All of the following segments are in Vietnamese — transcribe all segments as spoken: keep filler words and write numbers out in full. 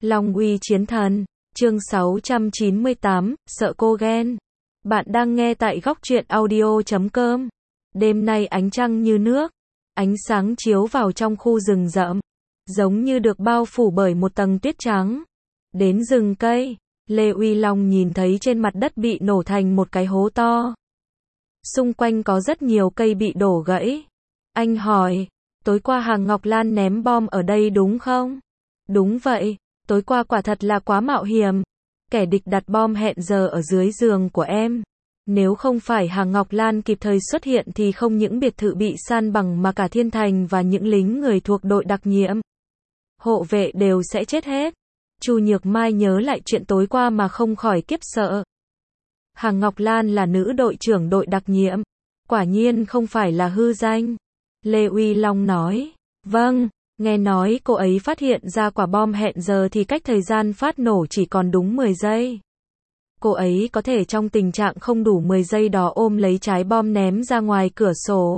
Long uy chiến thần, chương sáu trăm chín mươi tám, sợ cô ghen. Bạn đang nghe tại góc truyện audio chấm com. Đêm nay ánh trăng như nước, ánh sáng chiếu vào trong khu rừng rậm, giống như được bao phủ bởi một tầng tuyết trắng. Đến rừng cây, Lê Uy Long nhìn thấy trên mặt đất bị nổ thành một cái hố to. Xung quanh có rất nhiều cây bị đổ gãy. Anh hỏi, tối qua Hàng Ngọc Lan ném bom ở đây đúng không? Đúng vậy, tối qua quả thật là quá mạo hiểm. Kẻ địch đặt bom hẹn giờ ở dưới giường của em. Nếu không phải Hàng Ngọc Lan kịp thời xuất hiện thì không những biệt thự bị san bằng mà cả Thiên Thành và những lính người thuộc đội đặc nhiệm, hộ vệ đều sẽ chết hết. Chu Nhược Mai nhớ lại chuyện tối qua mà không khỏi kiếp sợ. Hàng Ngọc Lan là nữ đội trưởng đội đặc nhiệm, quả nhiên không phải là hư danh. Lê Uy Long nói, vâng, nghe nói cô ấy phát hiện ra quả bom hẹn giờ thì cách thời gian phát nổ chỉ còn đúng mười giây. Cô ấy có thể trong tình trạng không đủ mười giây đó ôm lấy trái bom ném ra ngoài cửa sổ,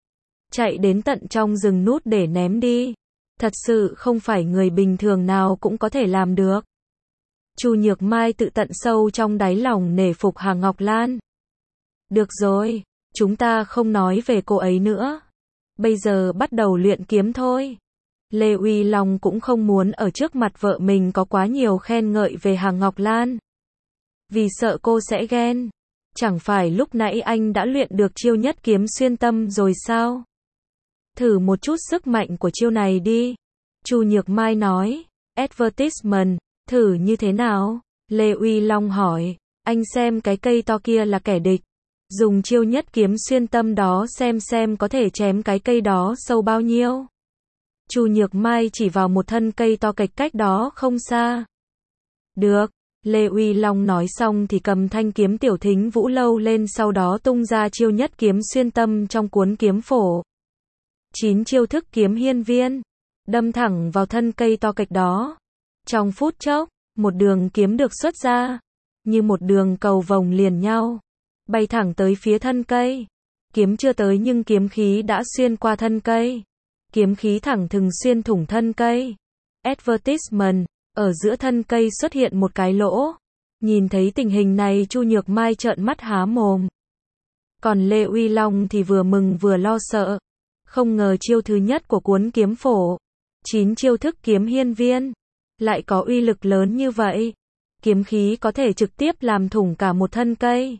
chạy đến tận trong rừng nút để ném đi. Thật sự không phải người bình thường nào cũng có thể làm được. Chu Nhược Mai tự tận sâu trong đáy lòng nể phục Hàng Ngọc Lan. Được rồi, chúng ta không nói về cô ấy nữa. Bây giờ bắt đầu luyện kiếm thôi. Lê Uy Long cũng không muốn ở trước mặt vợ mình có quá nhiều khen ngợi về Hàng Ngọc Lan, vì sợ cô sẽ ghen. Chẳng phải lúc nãy anh đã luyện được chiêu nhất kiếm xuyên tâm rồi sao? Thử một chút sức mạnh của chiêu này đi. Chu Nhược Mai nói. Advertisement, thử như thế nào? Lê Uy Long hỏi. Anh xem cái cây to kia là kẻ địch. Dùng chiêu nhất kiếm xuyên tâm đó xem xem có thể chém cái cây đó sâu bao nhiêu. Chu Nhược Mai chỉ vào một thân cây to kệch cách đó không xa. Được. Lê Uy Long nói xong thì cầm thanh kiếm Tiểu Thính Vũ Lâu lên, sau đó tung ra chiêu nhất kiếm xuyên tâm trong cuốn kiếm phổ. Chín chiêu thức kiếm hiên viên, đâm thẳng vào thân cây to kệch đó. Trong phút chốc, một đường kiếm được xuất ra, như một đường cầu vồng liền nhau, bay thẳng tới phía thân cây. Kiếm chưa tới nhưng kiếm khí đã xuyên qua thân cây. Kiếm khí thẳng thừng xuyên thủng thân cây. Advertisement, ở giữa thân cây xuất hiện một cái lỗ. Nhìn thấy tình hình này, Chu Nhược Mai trợn mắt há mồm. Còn Lê Uy Long thì vừa mừng vừa lo sợ. Không ngờ chiêu thứ nhất của cuốn kiếm phổ, chín chiêu thức kiếm hiên viên, lại có uy lực lớn như vậy. Kiếm khí có thể trực tiếp làm thủng cả một thân cây.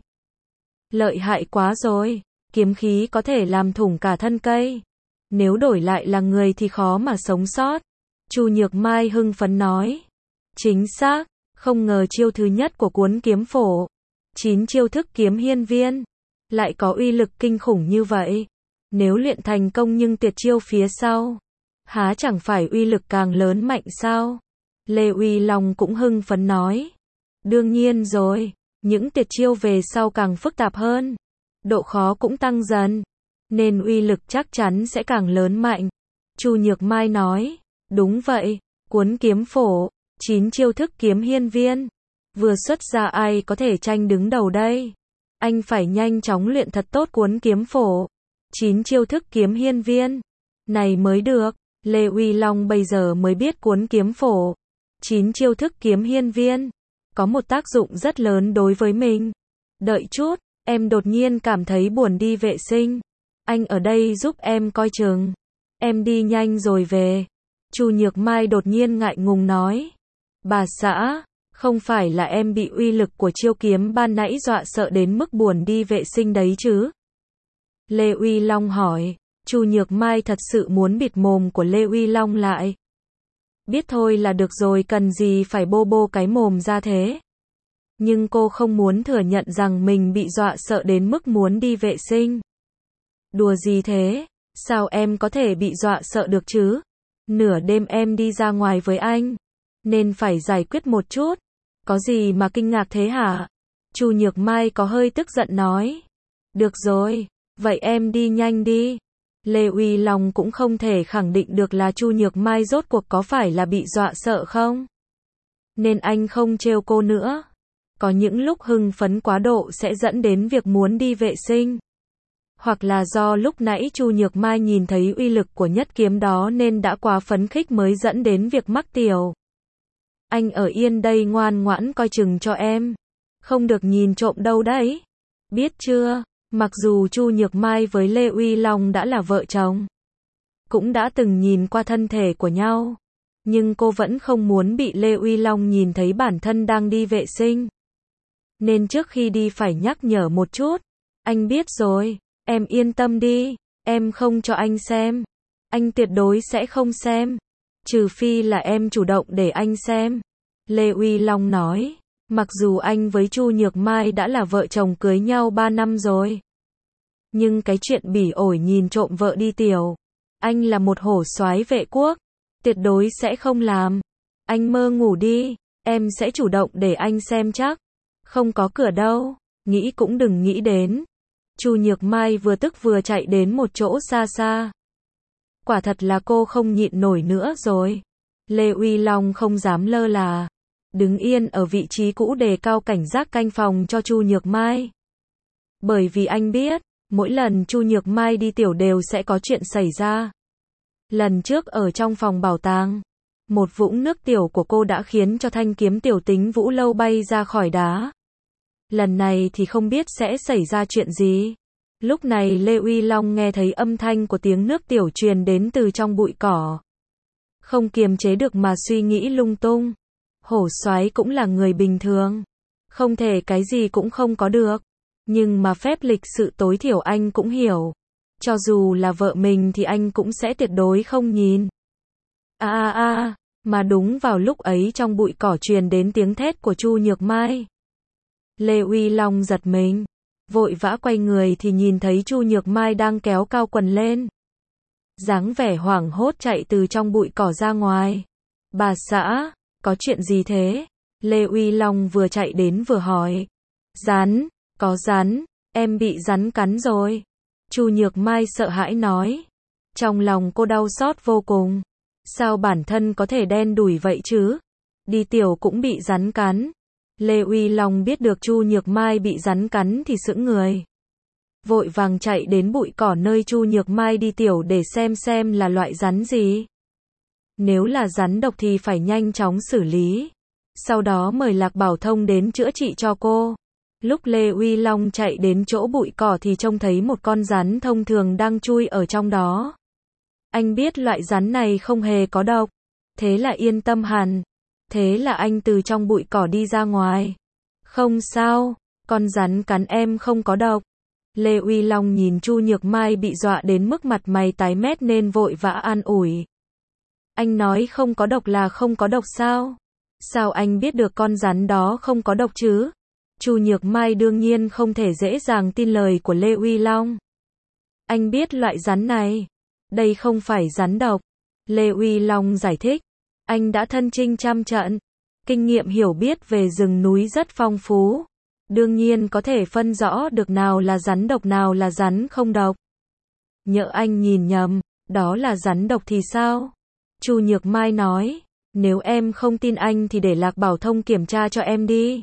Lợi hại quá rồi, kiếm khí có thể làm thủng cả thân cây. Nếu đổi lại là người thì khó mà sống sót. Chu Nhược Mai hưng phấn nói. Chính xác, không ngờ chiêu thứ nhất của cuốn kiếm phổ, chín chiêu thức kiếm hiên viên, lại có uy lực kinh khủng như vậy. Nếu luyện thành công nhưng tuyệt chiêu phía sau, há chẳng phải uy lực càng lớn mạnh sao? Lê Uy Long cũng hưng phấn nói. Đương nhiên rồi, những tuyệt chiêu về sau càng phức tạp hơn, độ khó cũng tăng dần, nên uy lực chắc chắn sẽ càng lớn mạnh. Chu Nhược Mai nói. Đúng vậy, cuốn kiếm phổ, chín chiêu thức kiếm hiên viên, vừa xuất ra ai có thể tranh đứng đầu đây? Anh phải nhanh chóng luyện thật tốt cuốn kiếm phổ, chín chiêu thức kiếm hiên viên này mới được. Lê Uy Long bây giờ mới biết cuốn kiếm phổ, chín chiêu thức kiếm hiên viên, có một tác dụng rất lớn đối với mình. Đợi chút, em đột nhiên cảm thấy buồn đi vệ sinh. Anh ở đây giúp em coi chừng. Em đi nhanh rồi về. Chu Nhược Mai đột nhiên ngại ngùng nói. Bà xã, không phải là em bị uy lực của chiêu kiếm ban nãy dọa sợ đến mức buồn đi vệ sinh đấy chứ? Lê Uy Long hỏi. Chu Nhược Mai thật sự muốn bịt mồm của Lê Uy Long lại. Biết thôi là được rồi, cần gì phải bô bô cái mồm ra thế? Nhưng cô không muốn thừa nhận rằng mình bị dọa sợ đến mức muốn đi vệ sinh. Đùa gì thế? Sao em có thể bị dọa sợ được chứ? Nửa đêm em đi ra ngoài với anh, nên phải giải quyết một chút. Có gì mà kinh ngạc thế hả? Chu Nhược Mai có hơi tức giận nói. Được rồi, vậy em đi nhanh đi. Lê Uy Long cũng không thể khẳng định được là Chu Nhược Mai rốt cuộc có phải là bị dọa sợ không, nên anh không trêu cô nữa. Có những lúc hưng phấn quá độ sẽ dẫn đến việc muốn đi vệ sinh. Hoặc là do lúc nãy Chu Nhược Mai nhìn thấy uy lực của nhất kiếm đó nên đã quá phấn khích mới dẫn đến việc mắc tiểu. Anh ở yên đây ngoan ngoãn coi chừng cho em. Không được nhìn trộm đâu đấy. Biết chưa? Mặc dù Chu Nhược Mai với Lê Uy Long đã là vợ chồng, cũng đã từng nhìn qua thân thể của nhau, nhưng cô vẫn không muốn bị Lê Uy Long nhìn thấy bản thân đang đi vệ sinh. Nên trước khi đi phải nhắc nhở một chút. Anh biết rồi, em yên tâm đi, em không cho anh xem. Anh tuyệt đối sẽ không xem. Trừ phi là em chủ động để anh xem. Lê Uy Long nói, mặc dù anh với Chu Nhược Mai đã là vợ chồng cưới nhau ba năm rồi, nhưng cái chuyện bỉ ổi nhìn trộm vợ đi tiểu, anh là một hổ soái vệ quốc, tuyệt đối sẽ không làm. Anh mơ ngủ đi, em sẽ chủ động để anh xem chắc. Không có cửa đâu, nghĩ cũng đừng nghĩ đến. Chu Nhược Mai vừa tức vừa chạy đến một chỗ xa xa. Quả thật là cô không nhịn nổi nữa rồi. Lê Uy Long không dám lơ là, đứng yên ở vị trí cũ đề cao cảnh giác canh phòng cho Chu Nhược Mai. Bởi vì anh biết, mỗi lần Chu Nhược Mai đi tiểu đều sẽ có chuyện xảy ra. Lần trước ở trong phòng bảo tàng, một vũng nước tiểu của cô đã khiến cho thanh kiếm tiểu tính Vũ Lâu bay ra khỏi đá. Lần này thì không biết sẽ xảy ra chuyện gì. Lúc này Lê Uy Long nghe thấy âm thanh của tiếng nước tiểu truyền đến từ trong bụi cỏ. Không kiềm chế được mà suy nghĩ lung tung. Hổ soái cũng là người bình thường, không thể cái gì cũng không có được. Nhưng mà phép lịch sự tối thiểu anh cũng hiểu. Cho dù là vợ mình thì anh cũng sẽ tuyệt đối không nhìn. A a a, mà đúng vào lúc ấy trong bụi cỏ truyền đến tiếng thét của Chu Nhược Mai. Lê Uy Long giật mình, vội vã quay người thì nhìn thấy Chu Nhược Mai đang kéo cao quần lên. Dáng vẻ hoảng hốt chạy từ trong bụi cỏ ra ngoài. Bà xã, có chuyện gì thế? Lê Uy Long vừa chạy đến vừa hỏi. Rắn, có rắn, em bị rắn cắn rồi. Chu Nhược Mai sợ hãi nói. Trong lòng cô đau xót vô cùng. Sao bản thân có thể đen đủi vậy chứ? Đi tiểu cũng bị rắn cắn. Lê Uy Long biết được Chu Nhược Mai bị rắn cắn thì sững người. Vội vàng chạy đến bụi cỏ nơi Chu Nhược Mai đi tiểu để xem xem là loại rắn gì. Nếu là rắn độc thì phải nhanh chóng xử lý. Sau đó mời Lạc Bảo Thông đến chữa trị cho cô. Lúc Lê Uy Long chạy đến chỗ bụi cỏ thì trông thấy một con rắn thông thường đang chui ở trong đó. Anh biết loại rắn này không hề có độc. Thế là yên tâm hẳn. Thế là anh từ trong bụi cỏ đi ra ngoài. Không sao, con rắn cắn em không có độc. Lê Uy Long nhìn Chu Nhược Mai bị dọa đến mức mặt mày tái mét nên vội vã an ủi. Anh nói không có độc là không có độc sao? Sao anh biết được con rắn đó không có độc chứ? Chu Nhược Mai đương nhiên không thể dễ dàng tin lời của Lê Uy Long. Anh biết loại rắn này. Đây không phải rắn độc. Lê Uy Long giải thích. Anh đã thân chinh trăm trận. Kinh nghiệm hiểu biết về rừng núi rất phong phú. Đương nhiên có thể phân rõ được nào là rắn độc nào là rắn không độc. Nhỡ anh nhìn nhầm, đó là rắn độc thì sao? Chu Nhược Mai nói. Nếu em không tin anh thì để Lạc Bảo Thông kiểm tra cho em đi.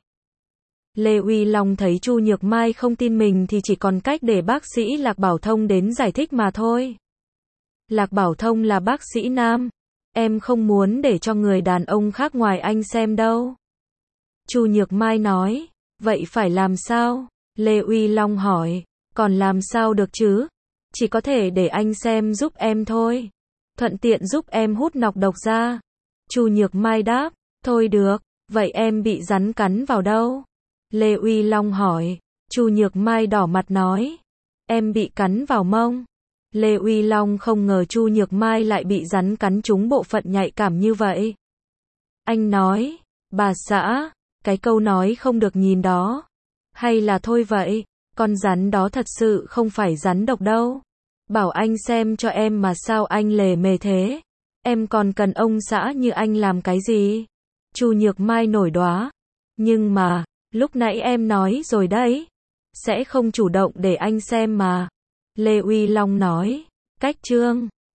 Lê Uy Long thấy Chu Nhược Mai không tin mình thì chỉ còn cách để bác sĩ Lạc Bảo Thông đến giải thích mà thôi. Lạc Bảo Thông là bác sĩ nam. Em không muốn để cho người đàn ông khác ngoài anh xem đâu. Chu Nhược Mai nói. Vậy phải làm sao? Lê Uy Long hỏi. Còn làm sao được chứ? Chỉ có thể để anh xem giúp em thôi. Thuận tiện giúp em hút nọc độc ra. Chu Nhược Mai đáp. Thôi được, vậy em bị rắn cắn vào đâu? Lê Uy Long hỏi. Chu Nhược Mai đỏ mặt nói. Em bị cắn vào mông. Lê Uy Long không ngờ Chu Nhược Mai lại bị rắn cắn trúng bộ phận nhạy cảm như vậy. Anh nói. Bà xã, cái câu nói không được nhìn đó. Hay là thôi vậy, con rắn đó thật sự không phải rắn độc đâu. Bảo anh xem cho em mà sao anh lề mề thế? Em còn cần ông xã như anh làm cái gì? Chu Nhược Mai nổi đoá. Nhưng mà, lúc nãy em nói rồi đấy. Sẽ không chủ động để anh xem mà. Lê Uy Long nói. Cách chương